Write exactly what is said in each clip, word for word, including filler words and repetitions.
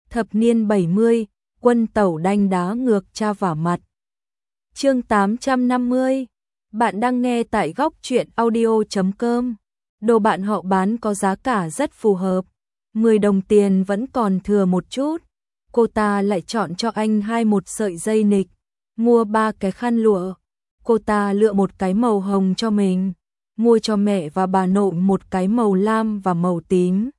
Thập niên bảy mươi, quân tẩu đanh đá ngược cha vả mặt. Chương tám trăm năm mươi. Bạn đang nghe tại góc truyện audio chấm com. Đồ bạn họ bán có giá cả rất phù hợp. mười đồng tiền vẫn còn thừa một chút. Cô ta lại chọn cho anh hai một sợi dây nịch, mua ba cái khăn lụa. Cô ta lựa một cái màu hồng cho mình, mua cho mẹ và bà nội một cái màu lam và màu tím.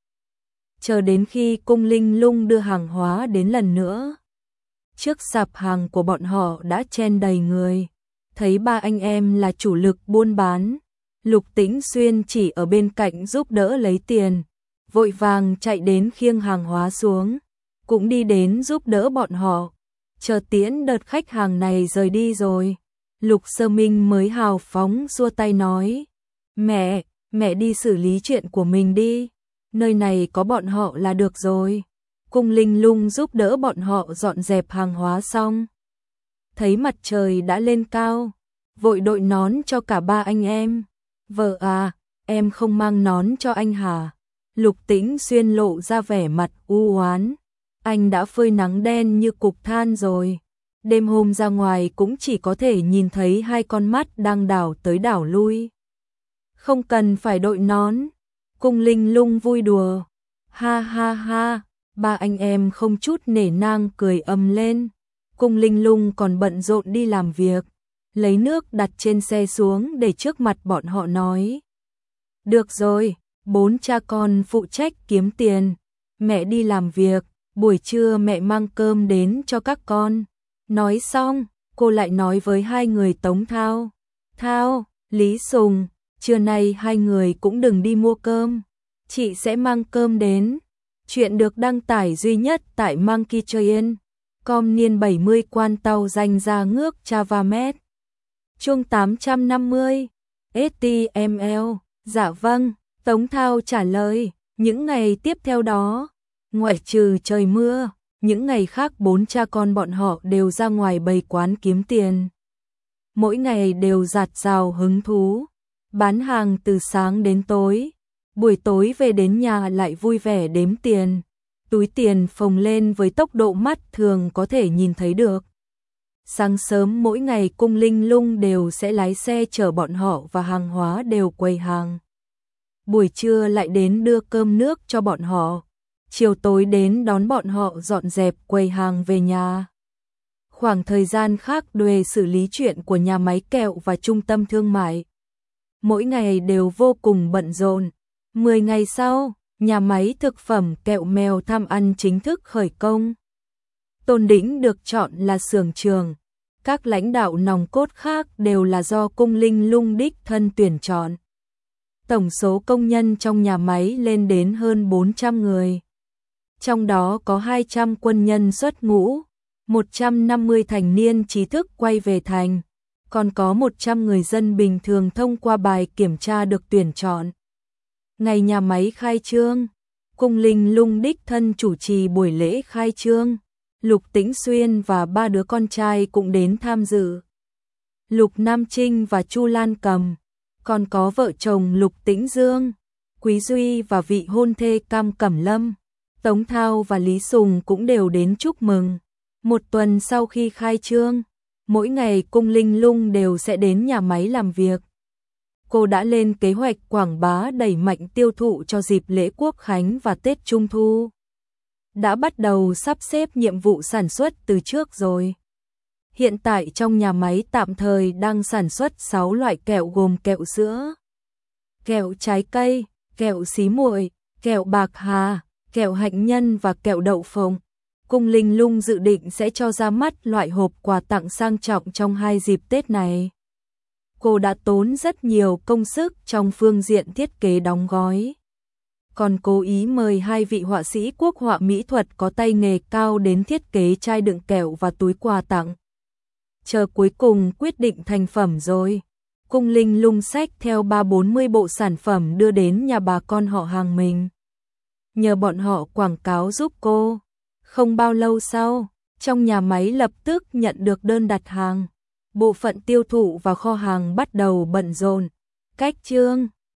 Chờ đến khi Cung Linh Lung đưa hàng hóa đến lần nữa, trước sạp hàng của bọn họ đã chen đầy người. Thấy ba anh em là chủ lực buôn bán, Lục Tĩnh Xuyên chỉ ở bên cạnh giúp đỡ lấy tiền, vội vàng chạy đến khiêng hàng hóa xuống, cũng đi đến giúp đỡ bọn họ. Chờ tiễn đợt khách hàng này rời đi rồi, Lục Sơ Minh mới hào phóng xua tay nói: Mẹ, mẹ đi xử lý chuyện của mình đi, nơi này có bọn họ là được rồi. Cung Linh Lung giúp đỡ bọn họ dọn dẹp hàng hóa xong, thấy mặt trời đã lên cao, vội đội nón cho cả ba anh em. Vợ à, em không mang nón cho anh hả? Lục Tĩnh Xuyên lộ ra vẻ mặt u oán. Anh đã phơi nắng đen như cục than rồi. Đêm hôm ra ngoài cũng chỉ có thể nhìn thấy hai con mắt đang đảo tới đảo lui. Không cần phải đội nón. Cung Linh Lung vui đùa. Ha ha ha, ba anh em không chút nể nang cười ầm lên. Cung Linh Lung còn bận rộn đi làm việc, lấy nước đặt trên xe xuống để trước mặt bọn họ nói: Được rồi, bốn cha con phụ trách kiếm tiền, mẹ đi làm việc, buổi trưa mẹ mang cơm đến cho các con. Nói xong, cô lại nói với hai người Tống Thao, Thao, Lý Sùng, trưa nay hai người cũng đừng đi mua cơm, chị sẽ mang cơm đến. Chuyện được đăng tải duy nhất tại Monkey Train. Com niên bảy mươi quan tàu danh ra ngước Chavamet. Chương tám trăm năm mươi. ét tê em lờ. Dạ vâng, Tống Thao trả lời. Những ngày tiếp theo đó, ngoại trừ trời mưa, những ngày khác bốn cha con bọn họ đều ra ngoài bày quán kiếm tiền. Mỗi ngày đều dạt dào hứng thú, bán hàng từ sáng đến tối. Buổi tối về đến nhà lại vui vẻ đếm tiền. Túi tiền phồng lên với tốc độ mắt thường có thể nhìn thấy được. Sáng sớm mỗi ngày Cung Linh Lung đều sẽ lái xe chở bọn họ và hàng hóa đều quầy hàng. Buổi trưa lại đến đưa cơm nước cho bọn họ. Chiều tối đến đón bọn họ dọn dẹp quầy hàng về nhà. Khoảng thời gian khác để xử lý chuyện của nhà máy kẹo và trung tâm thương mại. Mỗi ngày đều vô cùng bận rộn. Mười ngày sau, nhà máy thực phẩm kẹo mèo Tham Ăn chính thức khởi công. Tôn Đĩnh được chọn là xưởng trưởng. Các lãnh đạo nòng cốt khác đều là do Cung Linh Lung đích thân tuyển chọn. Tổng số công nhân trong nhà máy lên đến hơn bốn trăm người. Trong đó có hai trăm quân nhân xuất ngũ, một trăm năm mươi thành niên trí thức quay về thành, còn có một trăm người dân bình thường thông qua bài kiểm tra được tuyển chọn. Ngày nhà máy khai trương, Cung Linh Lung đích thân chủ trì buổi lễ khai trương. Lục Tĩnh Xuyên và ba đứa con trai cũng đến tham dự. Lục Nam Trinh và Chu Lan Cầm, còn có vợ chồng Lục Tĩnh Dương, Quý Duy và vị hôn thê Cam Cẩm Lâm, Tống Thao và Lý Sùng cũng đều đến chúc mừng. Một tuần sau khi khai trương, mỗi ngày Cung Linh Lung đều sẽ đến nhà máy làm việc. Cô đã lên kế hoạch quảng bá đẩy mạnh tiêu thụ cho dịp lễ Quốc Khánh và Tết Trung Thu. Đã bắt đầu sắp xếp nhiệm vụ sản xuất từ trước rồi. Hiện tại trong nhà máy tạm thời đang sản xuất sáu loại kẹo gồm kẹo sữa, kẹo trái cây, kẹo xí muội, kẹo bạc hà, kẹo hạnh nhân và kẹo đậu phộng. Cung Linh Lung dự định sẽ cho ra mắt loại hộp quà tặng sang trọng trong hai dịp Tết này. Cô đã tốn rất nhiều công sức trong phương diện thiết kế đóng gói. Còn cố ý mời hai vị họa sĩ quốc họa mỹ thuật có tay nghề cao đến thiết kế chai đựng kẹo và túi quà tặng. Chờ cuối cùng quyết định thành phẩm rồi. Cung Linh Lung xách theo ba bốn mươi bộ sản phẩm đưa đến nhà bà con họ hàng mình. Nhờ bọn họ quảng cáo giúp cô. Không bao lâu sau, trong nhà máy lập tức nhận được đơn đặt hàng. Bộ phận tiêu thụ và kho hàng bắt đầu bận rộn. Cách chương